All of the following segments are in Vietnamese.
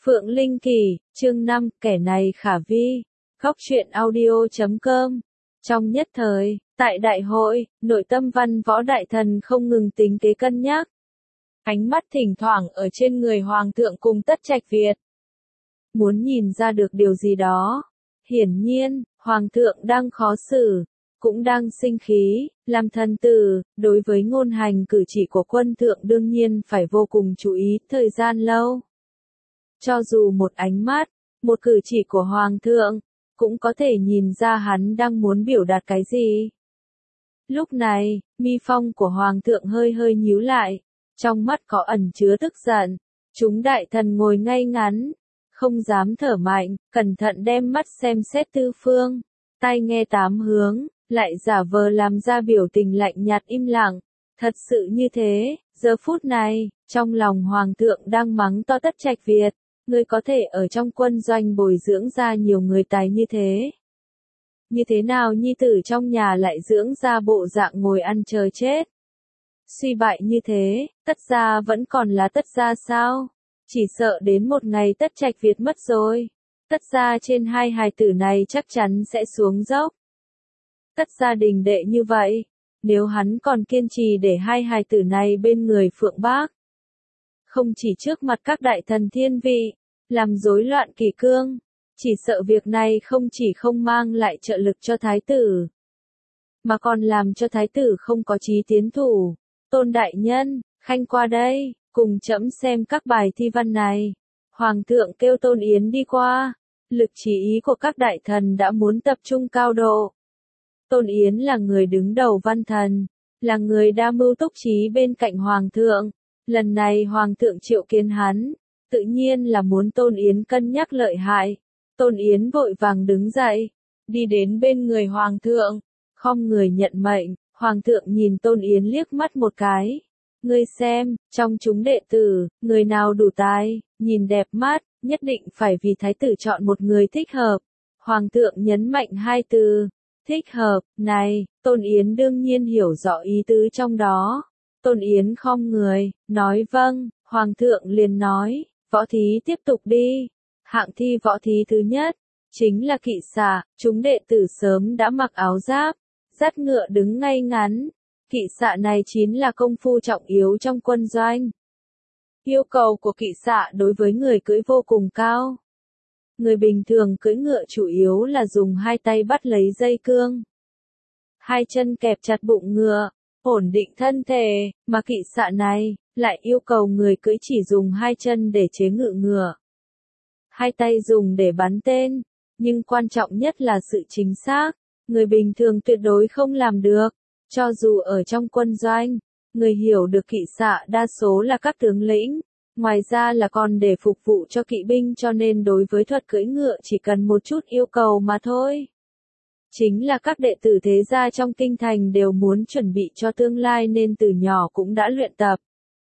Phượng Linh Kỳ, chương 5, kẻ này khả vi. Góc truyện audio.com. Trong nhất thời, tại đại hội, nội tâm văn võ đại thần không ngừng tính kế cân nhắc. Ánh mắt thỉnh thoảng ở trên người hoàng thượng cùng Tất Trạch Việt. Muốn nhìn ra được điều gì đó. Hiển nhiên, hoàng thượng đang khó xử, cũng đang sinh khí, làm thần tử, đối với ngôn hành cử chỉ của quân thượng đương nhiên phải vô cùng chú ý thời gian lâu. Cho dù một ánh mắt, một cử chỉ của hoàng thượng, cũng có thể nhìn ra hắn đang muốn biểu đạt cái gì. Lúc này, mi phong của hoàng thượng hơi hơi nhíu lại, trong mắt có ẩn chứa tức giận. Chúng đại thần ngồi ngay ngắn, không dám thở mạnh, cẩn thận đem mắt xem xét tư phương, tai nghe tám hướng, lại giả vờ làm ra biểu tình lạnh nhạt im lặng. Thật sự như thế, giờ phút này, trong lòng hoàng thượng đang mắng to Tất Trạch Việt, ngươi có thể ở trong quân doanh bồi dưỡng ra nhiều người tài như thế. Như thế nào nhi tử trong nhà lại dưỡng ra bộ dạng ngồi ăn chờ chết? Suy bại như thế, Tất gia vẫn còn là Tất gia sao? Chỉ sợ đến một ngày Tất Trạch Việt mất rồi, Tất gia trên hai hài tử này chắc chắn sẽ xuống dốc. Tất gia đình đệ như vậy, nếu hắn còn kiên trì để hai hài tử này bên người Phượng Bác, không chỉ trước mặt các đại thần thiên vị, làm rối loạn kỷ cương, chỉ sợ việc này không chỉ không mang lại trợ lực cho thái tử, mà còn làm cho thái tử không có chí tiến thủ. Tôn đại nhân, khanh qua đây, cùng trẫm xem các bài thi văn này. Hoàng thượng kêu Tôn Yến đi qua, lực chỉ ý của các đại thần đã muốn tập trung cao độ. Tôn Yến là người đứng đầu văn thần, là người đa mưu túc trí bên cạnh hoàng thượng. Lần này hoàng thượng triệu kiến hắn, tự nhiên là muốn Tôn Yến cân nhắc lợi hại. Tôn Yến vội vàng đứng dậy, đi đến bên người hoàng thượng, khom người nhận mệnh. Hoàng thượng nhìn Tôn Yến liếc mắt một cái. Ngươi xem, trong chúng đệ tử, người nào đủ tài, nhìn đẹp mắt, nhất định phải vì thái tử chọn một người thích hợp. Hoàng thượng nhấn mạnh hai từ, thích hợp, này, Tôn Yến đương nhiên hiểu rõ ý tứ trong đó. Tôn Yến khom người, nói vâng. Hoàng thượng liền nói, võ thí tiếp tục đi. Hạng thi võ thí thứ nhất, chính là kỵ xạ. Chúng đệ tử sớm đã mặc áo giáp, dắt ngựa đứng ngay ngắn. Kỵ xạ này chính là công phu trọng yếu trong quân doanh. Yêu cầu của kỵ xạ đối với người cưỡi vô cùng cao. Người bình thường cưỡi ngựa chủ yếu là dùng hai tay bắt lấy dây cương, hai chân kẹp chặt bụng ngựa, ổn định thân thể, mà kỵ xạ này lại yêu cầu người cưỡi chỉ dùng hai chân để chế ngự ngựa, hai tay dùng để bắn tên, nhưng quan trọng nhất là sự chính xác, người bình thường tuyệt đối không làm được. Cho dù ở trong quân doanh, người hiểu được kỵ xạ đa số là các tướng lĩnh, ngoài ra là còn để phục vụ cho kỵ binh, cho nên đối với thuật cưỡi ngựa chỉ cần một chút yêu cầu mà thôi. Chính là các đệ tử thế gia trong kinh thành đều muốn chuẩn bị cho tương lai nên từ nhỏ cũng đã luyện tập.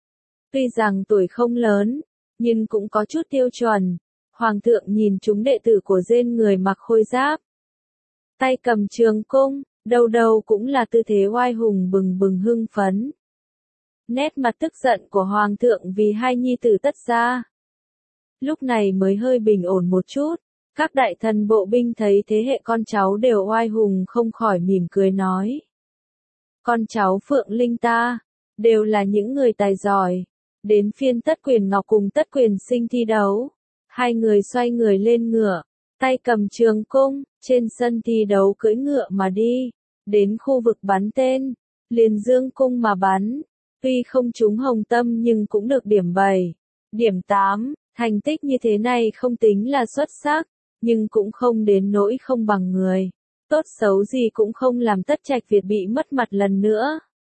Tuy rằng tuổi không lớn, nhưng cũng có chút tiêu chuẩn. Hoàng thượng nhìn chúng đệ tử của Dên người mặc khôi giáp, tay cầm trường cung, đầu đầu cũng là tư thế oai hùng bừng bừng hưng phấn. Nét mặt tức giận của hoàng thượng vì hai nhi tử Tất gia lúc này mới hơi bình ổn một chút. Các đại thần bộ binh thấy thế hệ con cháu đều oai hùng không khỏi mỉm cười nói. Con cháu Phượng Linh ta, đều là những người tài giỏi. Đến phiên Tất Quyền Ngọc cùng Tất Quyền Sinh thi đấu. Hai người xoay người lên ngựa, tay cầm trường cung, trên sân thi đấu cưỡi ngựa mà đi. Đến khu vực bắn tên, liền dương cung mà bắn. Tuy không trúng hồng tâm nhưng cũng được điểm 7, điểm 8. Thành tích như thế này không tính là xuất sắc, nhưng cũng không đến nỗi không bằng người. Tốt xấu gì cũng không làm Tất Trạch Việt bị mất mặt lần nữa.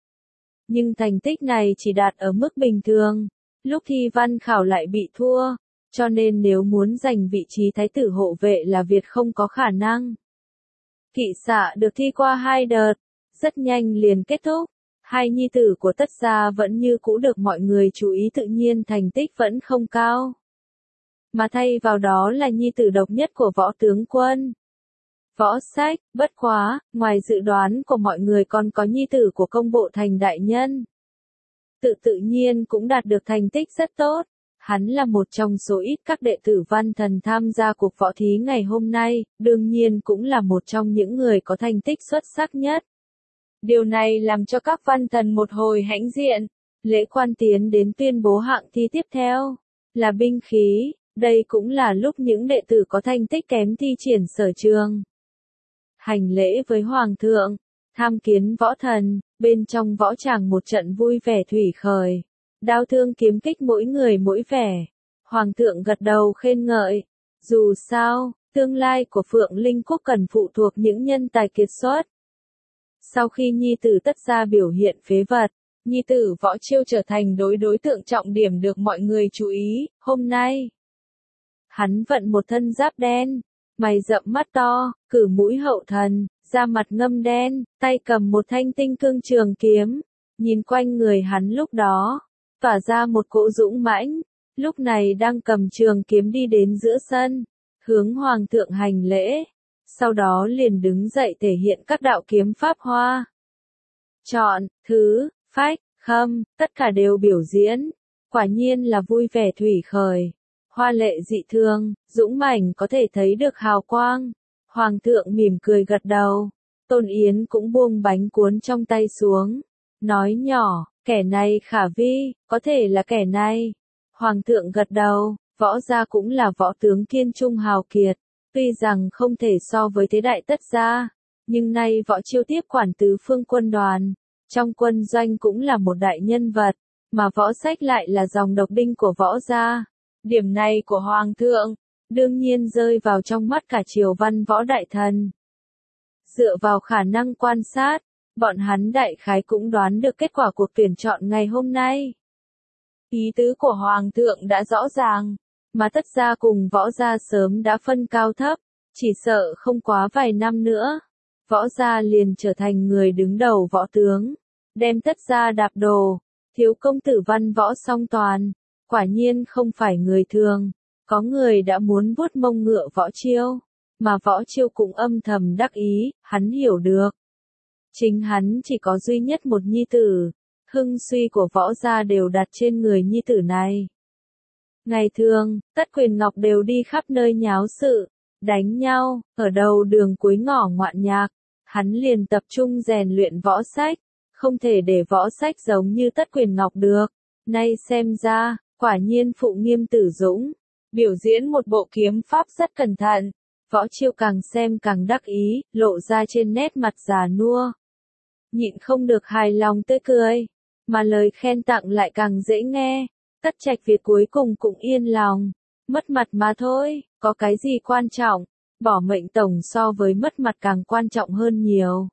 Nhưng thành tích này chỉ đạt ở mức bình thường, lúc thi văn khảo lại bị thua, cho nên nếu muốn giành vị trí thái tử hộ vệ là việc không có khả năng. Kỵ xạ được thi qua 2 đợt, rất nhanh liền kết thúc. Hai nhi tử của Tất gia vẫn như cũ được mọi người chú ý, tự nhiên thành tích vẫn không cao. Mà thay vào đó là nhi tử độc nhất của võ tướng quân. Võ Sách, bất quá, ngoài dự đoán của mọi người còn có nhi tử của công bộ thành đại nhân. Tự nhiên cũng đạt được thành tích rất tốt. Hắn là một trong số ít các đệ tử văn thần tham gia cuộc võ thí ngày hôm nay, đương nhiên cũng là một trong những người có thành tích xuất sắc nhất. Điều này làm cho các văn thần một hồi hãnh diện. Lễ quan tiến đến tuyên bố hạng thi tiếp theo là binh khí, đây cũng là lúc những đệ tử có thành tích kém thi triển sở trường. Hành lễ với Hoàng thượng, tham kiến võ thần, bên trong võ tràng một trận vui vẻ thủy khởi. Đao thương kiếm kích mỗi người mỗi vẻ. Hoàng thượng gật đầu khen ngợi. Dù sao, tương lai của Phượng Linh Quốc cần phụ thuộc những nhân tài kiệt xuất. Sau khi nhi tử Tất Gia biểu hiện phế vật, nhi tử Võ Chiêu trở thành đối tượng trọng điểm được mọi người chú ý. Hôm nay, hắn vận một thân giáp đen, mày rậm mắt to, cử mũi hậu thần, da mặt ngâm đen, tay cầm một thanh tinh cương trường kiếm. Nhìn quanh người hắn lúc đó, tỏa ra một cỗ dũng mãnh, lúc này đang cầm trường kiếm đi đến giữa sân, hướng Hoàng thượng hành lễ, sau đó liền đứng dậy thể hiện các đạo kiếm pháp hoa. Chọn, thứ, phách, khâm, tất cả đều biểu diễn, quả nhiên là vui vẻ thủy khởi, hoa lệ dị thường, dũng mãnh có thể thấy được hào quang. Hoàng thượng mỉm cười gật đầu, Tôn Yến cũng buông bánh cuốn trong tay xuống, nói nhỏ. Kẻ này khả vi, có thể là kẻ này. Hoàng thượng gật đầu, Võ gia cũng là võ tướng kiên trung hào kiệt, tuy rằng không thể so với thế đại Tất gia, nhưng nay Võ Chiêu tiếp quản tứ phương quân đoàn, trong quân doanh cũng là một đại nhân vật, mà Võ Sách lại là dòng độc đinh của Võ gia. Điểm này của Hoàng thượng, đương nhiên rơi vào trong mắt cả triều văn võ đại thần. Dựa vào khả năng quan sát, bọn hắn đại khái cũng đoán được kết quả cuộc tuyển chọn ngày hôm nay. Ý tứ của Hoàng thượng đã rõ ràng, mà Tất gia cùng Võ gia sớm đã phân cao thấp, chỉ sợ không quá vài năm nữa, Võ gia liền trở thành người đứng đầu võ tướng, đem Tất gia đạp đổ. Thiếu công tử văn võ song toàn, quả nhiên không phải người thường, có người đã muốn vuốt mông ngựa Võ Chiêu, mà Võ Chiêu cũng âm thầm đắc ý, hắn hiểu được. Chính hắn chỉ có duy nhất một nhi tử, hưng suy của Võ gia đều đặt trên người nhi tử này. Ngày thường, Tất Quyền Ngọc đều đi khắp nơi nháo sự, đánh nhau, ở đầu đường cuối ngõ ngoạn nhạc, hắn liền tập trung rèn luyện Võ Sách, không thể để Võ Sách giống như Tất Quyền Ngọc được. Nay xem ra, quả nhiên phụ nghiêm tử dũng, biểu diễn một bộ kiếm pháp rất cẩn thận. Võ Chiêu càng xem càng đắc ý, lộ ra trên nét mặt già nua. Nhịn không được hài lòng tươi cười, mà lời khen tặng lại càng dễ nghe. Tất Trạch Việt cuối cùng cũng yên lòng, mất mặt mà thôi, có cái gì quan trọng, bỏ mệnh tổng so với mất mặt càng quan trọng hơn nhiều.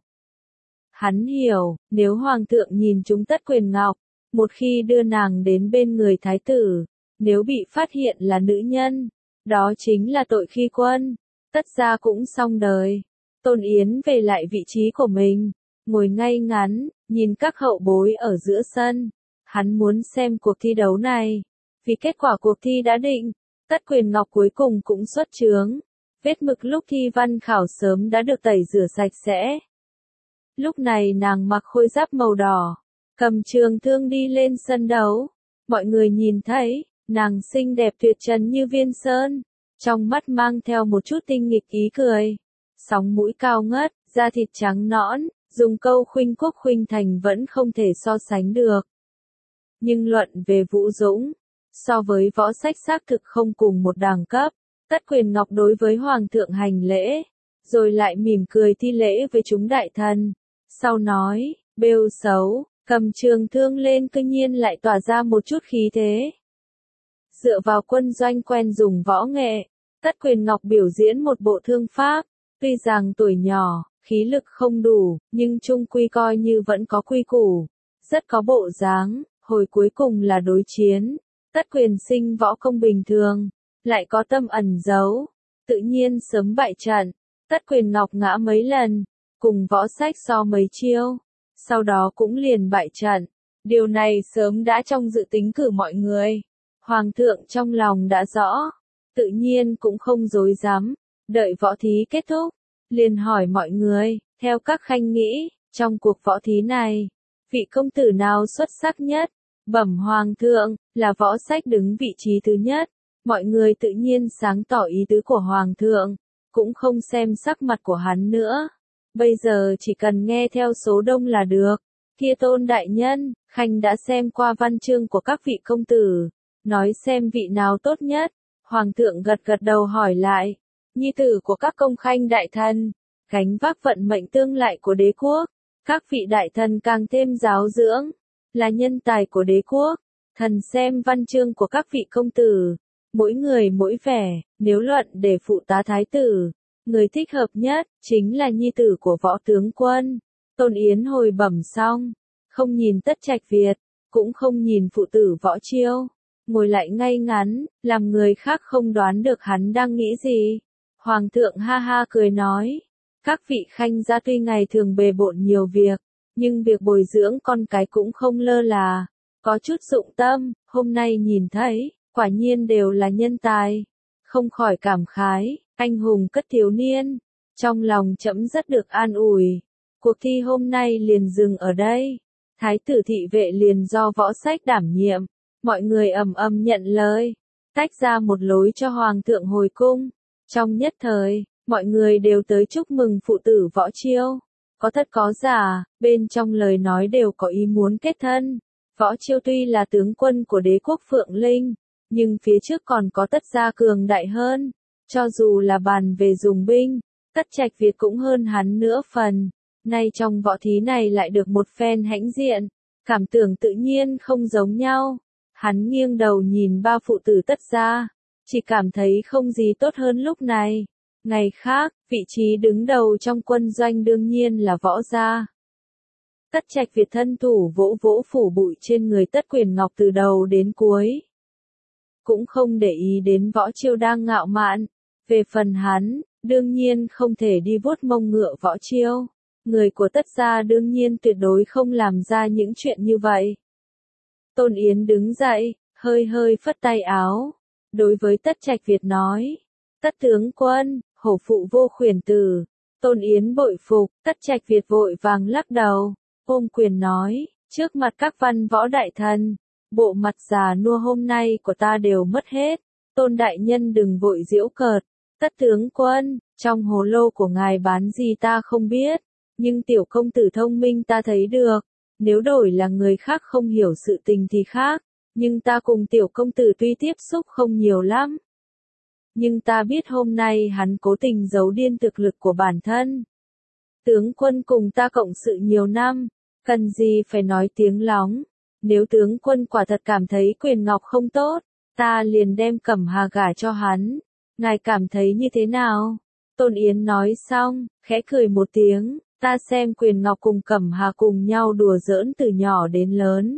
Hắn hiểu, nếu Hoàng thượng nhìn chúng Tất Quyền Ngọc, một khi đưa nàng đến bên người thái tử, nếu bị phát hiện là nữ nhân, đó chính là tội khi quân, Tất gia cũng xong đời. Tôn Yến về lại vị trí của mình, ngồi ngay ngắn, nhìn các hậu bối ở giữa sân. Hắn muốn xem cuộc thi đấu này, vì kết quả cuộc thi đã định, Tất Quyền Ngọc cuối cùng cũng xuất chướng. Vết mực lúc thi văn khảo sớm đã được tẩy rửa sạch sẽ. Lúc này nàng mặc khôi giáp màu đỏ, cầm trường thương đi lên sân đấu. Mọi người nhìn thấy, nàng xinh đẹp tuyệt trần như viên sơn, trong mắt mang theo một chút tinh nghịch ý cười. Sóng mũi cao ngất, da thịt trắng nõn, dùng câu khuynh quốc khuynh thành vẫn không thể so sánh được. Nhưng luận về vũ dũng, so với Võ Sách xác thực không cùng một đẳng cấp. Tất Quyền Ngọc đối với Hoàng thượng hành lễ, rồi lại mỉm cười thi lễ với chúng đại thần. Sau nói, bêu xấu, cầm trường thương lên cư nhiên lại tỏa ra một chút khí thế. Dựa vào quân doanh quen dùng võ nghệ, Tất Quyền Ngọc biểu diễn một bộ thương pháp, tuy rằng tuổi nhỏ, khí lực không đủ, nhưng chung quy coi như vẫn có quy củ, rất có bộ dáng. Hồi cuối cùng là đối chiến, Tất Quyền sinh võ công bình thường, lại có tâm ẩn giấu, tự nhiên sớm bại trận. Tất Quyền Ngọc ngã mấy lần, cùng Võ Sách so mấy chiêu, sau đó cũng liền bại trận. Điều này sớm đã trong dự tính cử mọi người. Hoàng thượng trong lòng đã rõ, tự nhiên cũng không dối dám, đợi võ thí kết thúc, liền hỏi mọi người, theo các khanh nghĩ, trong cuộc võ thí này, vị công tử nào xuất sắc nhất? Bẩm Hoàng thượng, là võ sách đứng vị trí thứ nhất. Mọi người tự nhiên sáng tỏ ý tứ của Hoàng thượng, cũng không xem sắc mặt của hắn nữa. Bây giờ chỉ cần nghe theo số đông là được. Kia Tôn đại nhân, Khanh đã xem qua văn chương của các vị công tử, nói xem vị nào tốt nhất. Hoàng thượng gật gật đầu hỏi lại, nhi tử của các công khanh đại thần, gánh vác vận mệnh tương lại của đế quốc. Các vị đại thần càng thêm giáo dưỡng, là nhân tài của đế quốc. Thần xem văn chương của các vị công tử, mỗi người mỗi vẻ, nếu luận để phụ tá thái tử, người thích hợp nhất, chính là nhi tử của võ tướng quân. Tôn Yến hồi bẩm xong, không nhìn Tất Trạch Việt, cũng không nhìn phụ tử Võ Chiêu, ngồi lại ngay ngắn, làm người khác không đoán được hắn đang nghĩ gì. Hoàng thượng ha ha cười nói, các vị khanh gia tuy ngày thường bề bộn nhiều việc, nhưng việc bồi dưỡng con cái cũng không lơ là, có chút dụng tâm, hôm nay nhìn thấy, quả nhiên đều là nhân tài. Không khỏi cảm khái, anh hùng cất thiếu niên, trong lòng trẫm rất được an ủi. Cuộc thi hôm nay liền dừng ở đây. Thái tử thị vệ liền do võ sách đảm nhiệm, mọi người ầm ầm nhận lời, tách ra một lối cho Hoàng thượng hồi cung. Trong nhất thời, mọi người đều tới chúc mừng phụ tử Võ Chiêu. Có thật có giả, bên trong lời nói đều có ý muốn kết thân. Võ Chiêu tuy là tướng quân của đế quốc Phượng Linh, nhưng phía trước còn có Tất gia cường đại hơn. Cho dù là bàn về dùng binh, Tất Trạch Việt cũng hơn hắn nữa phần. Nay trong võ thí này lại được một phen hãnh diện, cảm tưởng tự nhiên không giống nhau. Hắn nghiêng đầu nhìn ba phụ tử Tất gia, chỉ cảm thấy không gì tốt hơn lúc này. Ngày khác, vị trí đứng đầu trong quân doanh đương nhiên là võ gia. Tất Trạch Việt thân thủ vỗ vỗ phủ bụi trên người Tất Quyền Ngọc từ đầu đến cuối. Cũng không để ý đến Võ Chiêu đang ngạo mạn. Về phần hắn, đương nhiên không thể đi vuốt mông ngựa Võ Chiêu. Người của Tất gia đương nhiên tuyệt đối không làm ra những chuyện như vậy. Tôn Yến đứng dậy, hơi hơi phất tay áo. Đối với Tất Trạch Việt nói, Tất tướng quân, hổ phụ vô khuyển tử. Tôn Yến bội phục, Tất Trạch Việt vội vàng lắc đầu, ôm quyền nói, trước mặt các văn võ đại thần, bộ mặt già nua hôm nay của ta đều mất hết. Tôn đại nhân đừng vội giễu cợt. Tất tướng quân, trong hồ lô của ngài bán gì ta không biết, nhưng tiểu công tử thông minh ta thấy được. Nếu đổi là người khác không hiểu sự tình thì khác, nhưng ta cùng tiểu công tử tuy tiếp xúc không nhiều lắm. Nhưng ta biết hôm nay hắn cố tình giấu điên thực lực của bản thân. Tướng quân cùng ta cộng sự nhiều năm, cần gì phải nói tiếng lóng. Nếu tướng quân quả thật cảm thấy Quyền Ngọc không tốt, ta liền đem Cẩm Hà gả cho hắn. Ngài cảm thấy như thế nào? Tôn Yến nói xong, khẽ cười một tiếng, ta xem Quyền Ngọc cùng Cẩm Hà cùng nhau đùa giỡn từ nhỏ đến lớn.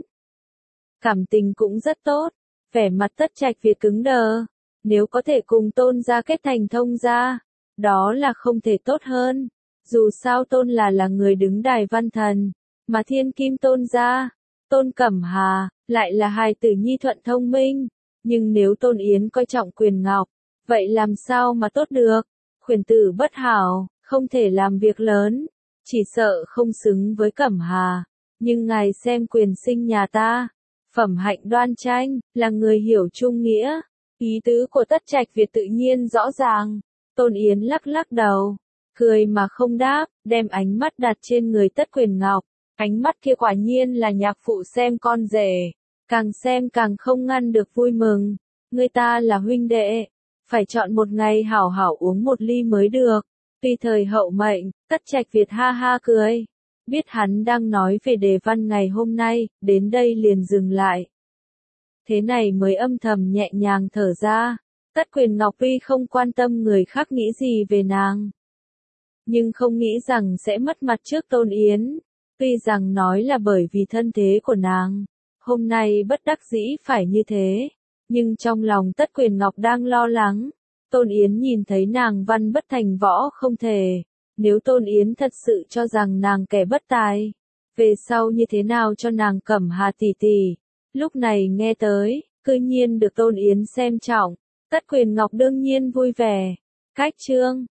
Cảm tình cũng rất tốt, vẻ mặt Tất Trạch Việt cứng đờ. Nếu có thể cùng Tôn gia kết thành thông gia, đó là không thể tốt hơn. Dù sao Tôn là người đứng đài văn thần, mà thiên kim Tôn gia, Tôn Cẩm Hà, lại là hài tử nhi thuận thông minh. Nhưng nếu Tôn Yến coi trọng Quyền Ngọc, vậy làm sao mà tốt được? Khuyển tử bất hảo, không thể làm việc lớn, chỉ sợ không xứng với Cẩm Hà. Nhưng ngài xem Quyền sinh nhà ta, phẩm hạnh đoan tranh, là người hiểu trung nghĩa. Ý tứ của Tất Trạch Việt tự nhiên rõ ràng. Tôn Yến lắc lắc đầu, cười mà không đáp, đem ánh mắt đặt trên người Tất Quyền Ngọc. Ánh mắt kia quả nhiên là nhạc phụ xem con rể, càng xem càng không ngăn được vui mừng. Người ta là huynh đệ, phải chọn một ngày hảo hảo uống một ly mới được. Tùy thời hậu mệnh, Tất Trạch Việt ha ha cười. Biết hắn đang nói về đề văn ngày hôm nay, đến đây liền dừng lại. Thế này mới âm thầm nhẹ nhàng thở ra. Tất Quyền Ngọc tuy không quan tâm người khác nghĩ gì về nàng, nhưng không nghĩ rằng sẽ mất mặt trước Tôn Yến. Tuy rằng nói là bởi vì thân thế của nàng, hôm nay bất đắc dĩ phải như thế, nhưng trong lòng Tất Quyền Ngọc đang lo lắng. Tôn Yến nhìn thấy nàng văn bất thành võ không thể. Nếu Tôn Yến thật sự cho rằng nàng kẻ bất tài, về sau như thế nào cho nàng Cẩm Hà tỷ tỷ. Lúc này nghe tới, cư nhiên được Tôn Yến xem trọng, Tất Quyền Ngọc đương nhiên vui vẻ. Cách chương